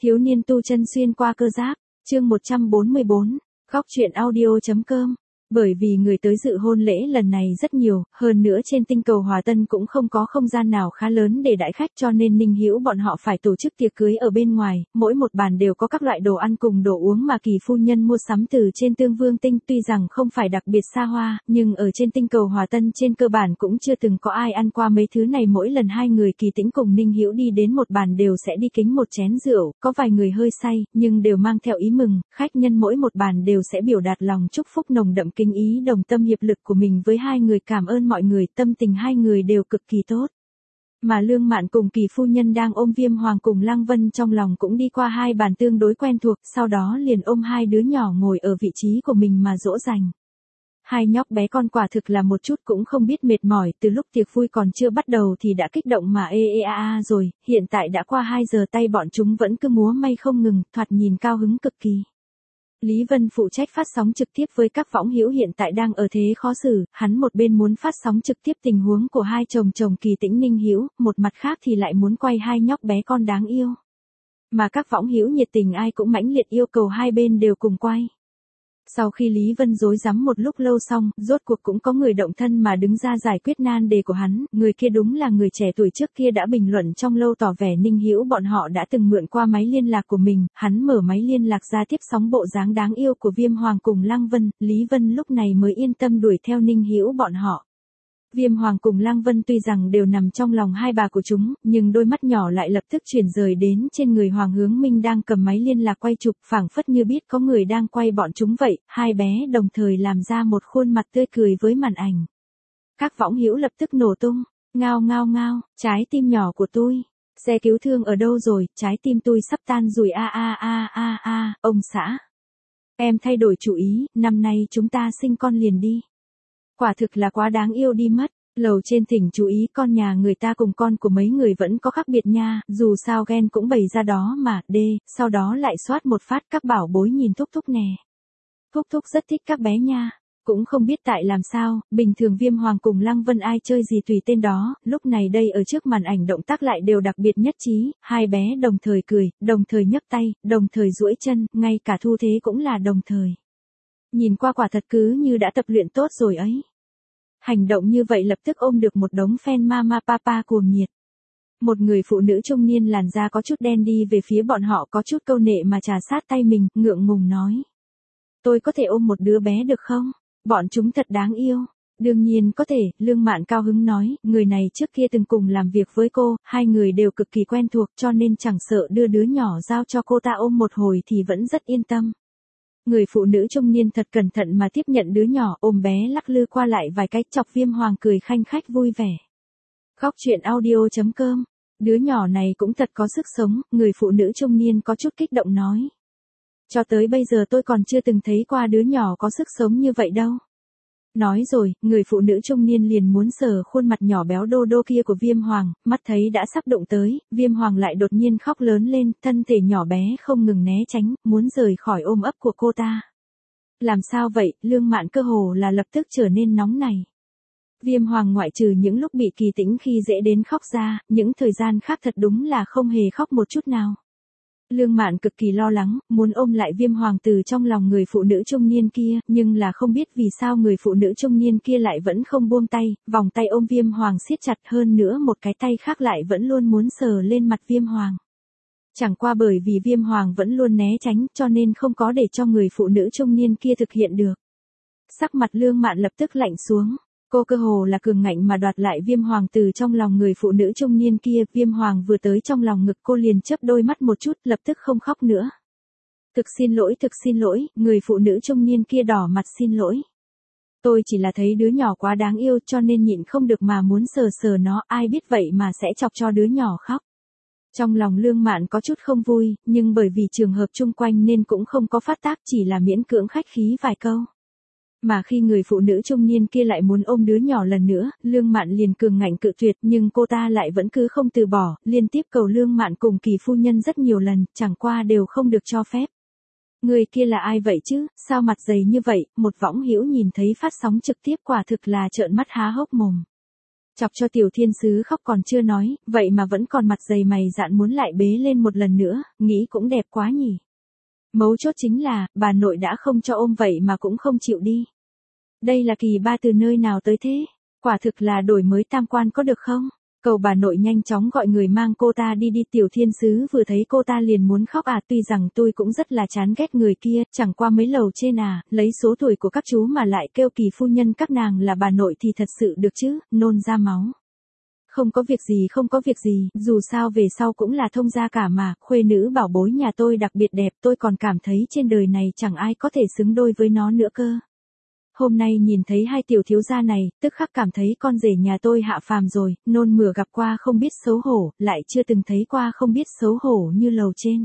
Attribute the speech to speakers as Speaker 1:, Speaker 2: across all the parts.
Speaker 1: Thiếu niên tu chân xuyên qua cơ giáp, chương 144, góc truyện audio.com. Bởi vì người tới dự hôn lễ lần này rất nhiều, hơn nữa trên tinh cầu Hòa Tân cũng không có không gian nào khá lớn để đãi khách, cho nên Ninh Hữu bọn họ phải tổ chức tiệc cưới ở bên ngoài, mỗi một bàn đều có các loại đồ ăn cùng đồ uống mà Kỳ phu nhân mua sắm từ trên Tương Vương tinh, tuy rằng không phải đặc biệt xa hoa, nhưng ở trên tinh cầu Hòa Tân trên cơ bản cũng chưa từng có ai ăn qua mấy thứ này. Mỗi lần hai người Kỳ Tĩnh cùng Ninh Hữu đi đến một bàn đều sẽ đi kính một chén rượu, có vài người hơi say, nhưng đều mang theo ý mừng, khách nhân mỗi một bàn đều sẽ biểu đạt lòng chúc phúc nồng đậm kính ý đồng tâm hiệp lực của mình với hai người, cảm ơn mọi người, tâm tình hai người đều cực kỳ tốt. Mà Lương Mạn cùng Kỳ phu nhân đang ôm Viêm Hoàng cùng Lăng Vân trong lòng cũng đi qua hai bàn tương đối quen thuộc, sau đó liền ôm hai đứa nhỏ ngồi ở vị trí của mình mà dỗ dành. Hai nhóc bé con quả thực là một chút cũng không biết mệt mỏi, từ lúc tiệc vui còn chưa bắt đầu thì đã kích động mà rồi, hiện tại đã qua 2 giờ tay bọn chúng vẫn cứ múa may không ngừng, thoạt nhìn cao hứng cực kỳ. Lý Vân phụ trách phát sóng trực tiếp với các võng hữu hiện tại đang ở thế khó xử, hắn một bên muốn phát sóng trực tiếp tình huống của hai chồng Kỳ Tĩnh Ninh Hữu, một mặt khác thì lại muốn quay hai nhóc bé con đáng yêu. Mà các võng hữu nhiệt tình ai cũng mãnh liệt yêu cầu hai bên đều cùng quay. Sau khi Lý Vân rối rắm một lúc lâu xong, rốt cuộc cũng có người động thân mà đứng ra giải quyết nan đề của hắn, người kia đúng là người trẻ tuổi trước kia đã bình luận trong lâu tỏ vẻ Ninh Hữu bọn họ đã từng mượn qua máy liên lạc của mình, hắn mở máy liên lạc ra tiếp sóng bộ dáng đáng yêu của Viêm Hoàng cùng Lăng Vân, Lý Vân lúc này mới yên tâm đuổi theo Ninh Hữu bọn họ. Viêm Hoàng cùng Lăng Vân tuy rằng đều nằm trong lòng hai bà của chúng, nhưng đôi mắt nhỏ lại lập tức chuyển rời đến trên người Hoàng Hướng Minh đang cầm máy liên lạc quay chụp, phảng phất như biết có người đang quay bọn chúng vậy, hai bé đồng thời làm ra một khuôn mặt tươi cười với màn ảnh. Các võng hữu lập tức nổ tung, ngao ngao ngao, trái tim nhỏ của tôi, xe cứu thương ở đâu rồi, trái tim tôi sắp tan rồi ông xã. Em thay đổi chủ ý, năm nay chúng ta sinh con liền đi. Quả thực là quá đáng yêu đi mất, lầu trên thỉnh chú ý con nhà người ta cùng con của mấy người vẫn có khác biệt nha, dù sao ghen cũng bày ra đó mà, sau đó lại soát một phát các bảo bối nhìn Thúc Thúc nè. Thúc Thúc rất thích các bé nha, cũng không biết tại làm sao, bình thường Viêm Hoàng cùng Lăng Vân ai chơi gì tùy tên đó, lúc này đây ở trước màn ảnh động tác lại đều đặc biệt nhất trí, hai bé đồng thời cười, đồng thời nhấc tay, đồng thời duỗi chân, ngay cả thu thế cũng là đồng thời. Nhìn qua quả thật cứ như đã tập luyện tốt rồi ấy. Hành động như vậy lập tức ôm được một đống fan mama papa cuồng nhiệt. Một người phụ nữ trung niên làn da có chút đen đi về phía bọn họ có chút câu nệ mà trà sát tay mình, ngượng ngùng nói. Tôi có thể ôm một đứa bé được không? Bọn chúng thật đáng yêu. Đương nhiên có thể, Lương Mạn cao hứng nói, người này trước kia từng cùng làm việc với cô, hai người đều cực kỳ quen thuộc cho nên chẳng sợ đưa đứa nhỏ giao cho cô ta ôm một hồi thì vẫn rất yên tâm. Người phụ nữ trung niên thật cẩn thận mà tiếp nhận đứa nhỏ, ôm bé lắc lư qua lại vài cái, chọc Viêm Hoàng cười khanh khách vui vẻ. Góc truyện audio.com. Đứa nhỏ này cũng thật có sức sống, người phụ nữ trung niên có chút kích động nói. Cho tới bây giờ tôi còn chưa từng thấy qua đứa nhỏ có sức sống như vậy đâu. Nói rồi, người phụ nữ trung niên liền muốn sờ khuôn mặt nhỏ béo đô đô kia của Viêm Hoàng, mắt thấy đã sắp đụng tới, Viêm Hoàng lại đột nhiên khóc lớn lên, thân thể nhỏ bé không ngừng né tránh, muốn rời khỏi ôm ấp của cô ta. Làm sao vậy, Lương Mạn cơ hồ là lập tức trở nên nóng này. Viêm Hoàng ngoại trừ những lúc bị Kỳ Tĩnh khi dễ đến khóc ra, những thời gian khác thật đúng là không hề khóc một chút nào. Lương Mạn cực kỳ lo lắng, muốn ôm lại Viêm Hoàng từ trong lòng người phụ nữ trung niên kia, nhưng là không biết vì sao người phụ nữ trung niên kia lại vẫn không buông tay, vòng tay ôm Viêm Hoàng siết chặt, hơn nữa một cái tay khác lại vẫn luôn muốn sờ lên mặt Viêm Hoàng. Chẳng qua bởi vì Viêm Hoàng vẫn luôn né tránh cho nên không có để cho người phụ nữ trung niên kia thực hiện được. Sắc mặt Lương Mạn lập tức lạnh xuống. Cô cơ hồ là cường ngạnh mà đoạt lại Viêm Hoàng từ trong lòng người phụ nữ trung niên kia, Viêm Hoàng vừa tới trong lòng ngực cô liền chớp đôi mắt một chút, lập tức không khóc nữa. Thực xin lỗi, người phụ nữ trung niên kia đỏ mặt xin lỗi. Tôi chỉ là thấy đứa nhỏ quá đáng yêu cho nên nhịn không được mà muốn sờ sờ nó, ai biết vậy mà sẽ chọc cho đứa nhỏ khóc. Trong lòng Lương Mạn có chút không vui, nhưng bởi vì trường hợp chung quanh nên cũng không có phát tác, chỉ là miễn cưỡng khách khí vài câu. Mà khi người phụ nữ trung niên kia lại muốn ôm đứa nhỏ lần nữa, Lương Mạn liền cường ngạnh cự tuyệt, nhưng cô ta lại vẫn cứ không từ bỏ, liên tiếp cầu Lương Mạn cùng Kỳ phu nhân rất nhiều lần, chẳng qua đều không được cho phép. Người kia là ai vậy chứ, sao mặt dày như vậy, một võng hữu nhìn thấy phát sóng trực tiếp quả thực là trợn mắt há hốc mồm. Chọc cho Tiểu Thiên Sứ khóc còn chưa nói, vậy mà vẫn còn mặt dày mày dạn muốn lại bế lên một lần nữa, nghĩ cũng đẹp quá nhỉ. Mấu chốt chính là, bà nội đã không cho ôm vậy mà cũng không chịu đi. Đây là kỳ ba từ nơi nào tới thế? Quả thực là đổi mới tam quan có được không? Cầu bà nội nhanh chóng gọi người mang cô ta đi đi. Tiểu Thiên Sứ vừa thấy cô ta liền muốn khóc tuy rằng tôi cũng rất là chán ghét người kia, chẳng qua mấy lầu trên lấy số tuổi của các chú mà lại kêu kỳ phu nhân các nàng là bà nội thì thật sự được chứ, nôn ra máu. Không có việc gì, dù sao về sau cũng là thông gia cả mà, khuê nữ bảo bối nhà tôi đặc biệt đẹp, tôi còn cảm thấy trên đời này chẳng ai có thể xứng đôi với nó nữa cơ. Hôm nay nhìn thấy hai tiểu thiếu gia này, tức khắc cảm thấy con rể nhà tôi hạ phàm rồi, nôn mửa gặp qua không biết xấu hổ, lại chưa từng thấy qua không biết xấu hổ như lầu trên.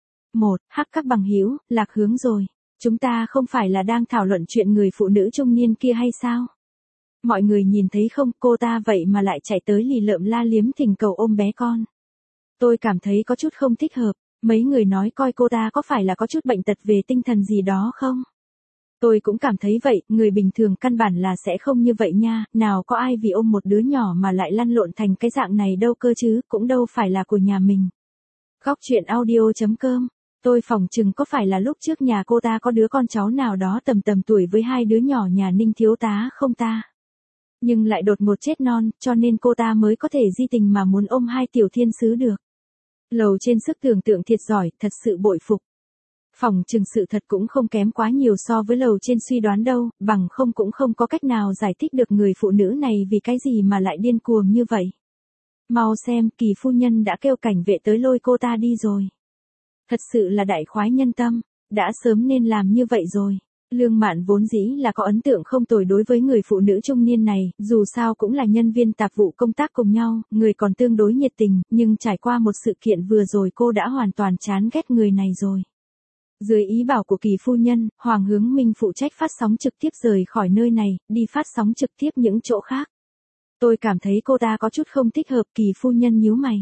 Speaker 1: Hắc các bằng hữu, lạc hướng rồi. Chúng ta không phải là đang thảo luận chuyện người phụ nữ trung niên kia hay sao? Mọi người nhìn thấy không, cô ta vậy mà lại chạy tới lì lợm la liếm thỉnh cầu ôm bé con. Tôi cảm thấy có chút không thích hợp, mấy người nói coi cô ta có phải là có chút bệnh tật về tinh thần gì đó không? Tôi cũng cảm thấy vậy, người bình thường căn bản là sẽ không như vậy nha, nào có ai vì ôm một đứa nhỏ mà lại lăn lộn thành cái dạng này đâu cơ chứ, cũng đâu phải là của nhà mình. Góc truyện audio.com. Tôi phỏng chừng có phải là lúc trước nhà cô ta có đứa con cháu nào đó tầm tuổi với hai đứa nhỏ nhà Ninh thiếu tá không ta? Nhưng lại đột ngột chết non, cho nên cô ta mới có thể di tình mà muốn ôm hai tiểu thiên sứ được. Lầu trên sức tưởng tượng thiệt giỏi, thật sự bội phục. Phỏng chừng sự thật cũng không kém quá nhiều so với lầu trên suy đoán đâu, bằng không cũng không có cách nào giải thích được người phụ nữ này vì cái gì mà lại điên cuồng như vậy. Mau xem, kỳ phu nhân đã kêu cảnh vệ tới lôi cô ta đi rồi. Thật sự là đại khoái nhân tâm, đã sớm nên làm như vậy rồi. Lương Mạn vốn dĩ là có ấn tượng không tồi đối với người phụ nữ trung niên này, dù sao cũng là nhân viên tạp vụ công tác cùng nhau, người còn tương đối nhiệt tình, nhưng trải qua một sự kiện vừa rồi cô đã hoàn toàn chán ghét người này rồi. Dưới ý bảo của kỳ phu nhân, Hoàng Hướng Minh phụ trách phát sóng trực tiếp rời khỏi nơi này, đi phát sóng trực tiếp những chỗ khác. Tôi cảm thấy cô ta có chút không thích hợp. Kỳ phu nhân nhíu mày.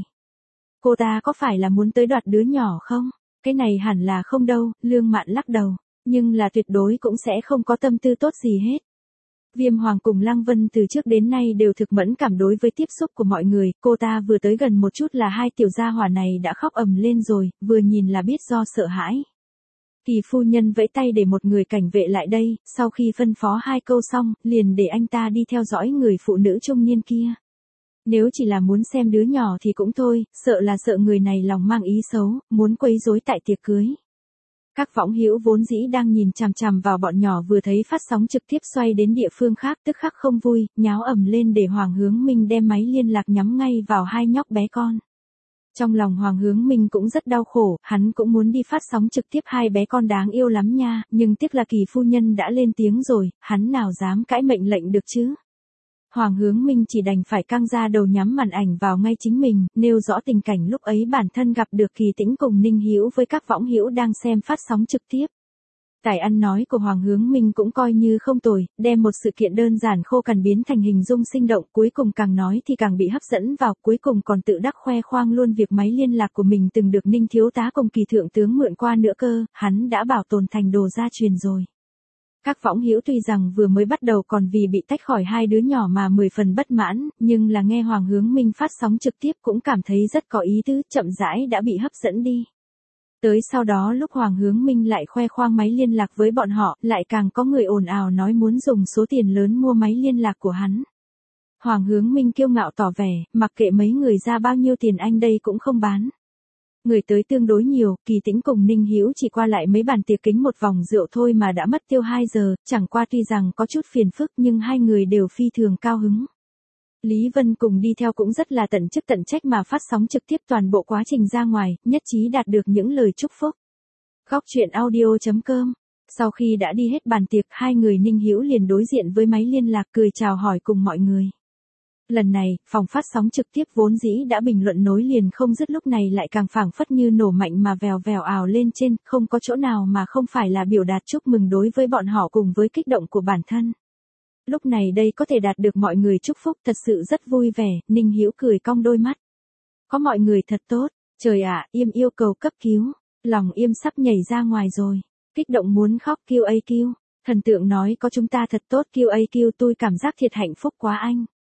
Speaker 1: Cô ta có phải là muốn tới đoạt đứa nhỏ không? Cái này hẳn là không đâu, Lương Mạn lắc đầu, nhưng là tuyệt đối cũng sẽ không có tâm tư tốt gì hết. Viêm Hoàng cùng Lăng Vân từ trước đến nay đều thực mẫn cảm đối với tiếp xúc của mọi người, cô ta vừa tới gần một chút là hai tiểu gia hỏa này đã khóc ầm lên rồi, vừa nhìn là biết do sợ hãi. Kỳ phu nhân vẫy tay để một người cảnh vệ lại đây, sau khi phân phó hai câu xong, liền để anh ta đi theo dõi người phụ nữ trung niên kia. Nếu chỉ là muốn xem đứa nhỏ thì cũng thôi, sợ người này lòng mang ý xấu, muốn quấy rối tại tiệc cưới. Các võng hữu vốn dĩ đang nhìn chằm chằm vào bọn nhỏ vừa thấy phát sóng trực tiếp xoay đến địa phương khác tức khắc không vui, nháo ầm lên để Hoàng Hướng Minh đem máy liên lạc nhắm ngay vào hai nhóc bé con. Trong lòng Hoàng Hướng Minh cũng rất đau khổ, hắn cũng muốn đi phát sóng trực tiếp hai bé con đáng yêu lắm nha, nhưng tiếc là kỳ phu nhân đã lên tiếng rồi, hắn nào dám cãi mệnh lệnh được chứ. Hoàng Hướng Minh chỉ đành phải căng ra đầu nhắm màn ảnh vào ngay chính mình, nêu rõ tình cảnh lúc ấy bản thân gặp được Kỳ Tĩnh cùng Ninh Hữu với các võng hữu đang xem phát sóng trực tiếp. Tài ăn nói của Hoàng Hướng Minh cũng coi như không tồi, đem một sự kiện đơn giản khô cằn biến thành hình dung sinh động, cuối cùng càng nói thì càng bị hấp dẫn vào, cuối cùng còn tự đắc khoe khoang luôn việc máy liên lạc của mình từng được Ninh thiếu tá cùng Kỳ thượng tướng mượn qua nữa cơ, hắn đã bảo tồn thành đồ gia truyền rồi. Các võng hữu tuy rằng vừa mới bắt đầu còn vì bị tách khỏi hai đứa nhỏ mà 10 phần bất mãn, nhưng là nghe Hoàng Hướng Minh phát sóng trực tiếp cũng cảm thấy rất có ý tứ, chậm rãi đã bị hấp dẫn đi. Tới sau đó lúc Hoàng Hướng Minh lại khoe khoang máy liên lạc với bọn họ, lại càng có người ồn ào nói muốn dùng số tiền lớn mua máy liên lạc của hắn. Hoàng Hướng Minh kiêu ngạo tỏ vẻ, mặc kệ mấy người ra bao nhiêu tiền anh đây cũng không bán. Người tới tương đối nhiều, Kỳ Tĩnh cùng Ninh Hữu chỉ qua lại mấy bàn tiệc kính một vòng rượu thôi mà đã mất tiêu 2 giờ, chẳng qua tuy rằng có chút phiền phức nhưng hai người đều phi thường cao hứng. Lý Vân cùng đi theo cũng rất là tận chức tận trách mà phát sóng trực tiếp toàn bộ quá trình ra ngoài, nhất trí đạt được những lời chúc phúc. Góc truyện audio.com. Sau khi đã đi hết bàn tiệc, hai người Ninh Hữu liền đối diện với máy liên lạc cười chào hỏi cùng mọi người. Lần này, phòng phát sóng trực tiếp vốn dĩ đã bình luận nối liền không dứt lúc này lại càng phảng phất như nổ mạnh mà vèo vèo ào lên trên, không có chỗ nào mà không phải là biểu đạt chúc mừng đối với bọn họ cùng với kích động của bản thân. Lúc này đây có thể đạt được mọi người chúc phúc thật sự rất vui vẻ, Ninh Hữu cười cong đôi mắt. Có mọi người thật tốt, trời ạ, Yêm yêu cầu cấp cứu, lòng Yêm sắp nhảy ra ngoài rồi, kích động muốn khóc QAQ, thần tượng nói có chúng ta thật tốt QAQ tôi cảm giác thiệt hạnh phúc quá anh.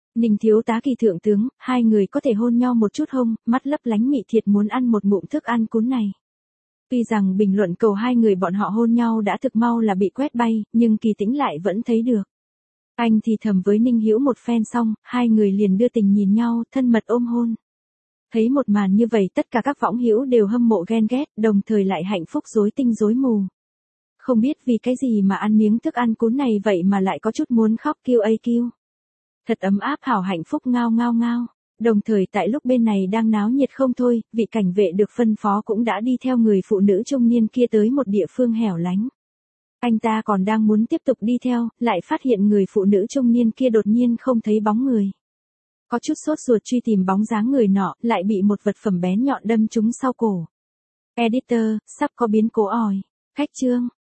Speaker 1: Ninh thiếu tá Kỳ thượng tướng, hai người có thể hôn nhau một chút không, mắt lấp lánh mị thiệt muốn ăn một ngụm thức ăn cuốn này. Tuy rằng bình luận cầu hai người bọn họ hôn nhau đã thực mau là bị quét bay, nhưng Kỳ Tĩnh lại vẫn thấy được. Anh thì thầm với Ninh Hữu một phen xong, hai người liền đưa tình nhìn nhau, thân mật ôm hôn. Thấy một màn như vậy tất cả các võng hữu đều hâm mộ ghen ghét, đồng thời lại hạnh phúc rối tinh rối mù. Không biết vì cái gì mà ăn miếng thức ăn cuốn này vậy mà lại có chút muốn khóc kêu ây kêu. Thật ấm áp hảo hạnh phúc ngao ngao ngao. Đồng thời tại lúc bên này đang náo nhiệt không thôi, vị cảnh vệ được phân phó cũng đã đi theo người phụ nữ trung niên kia tới một địa phương hẻo lánh. Anh ta còn đang muốn tiếp tục đi theo, lại phát hiện người phụ nữ trung niên kia đột nhiên không thấy bóng người. Có chút sốt ruột truy tìm bóng dáng người nọ, lại bị một vật phẩm bén nhọn đâm trúng sau cổ. Editor, sắp có biến cố ỏi. Khách chương.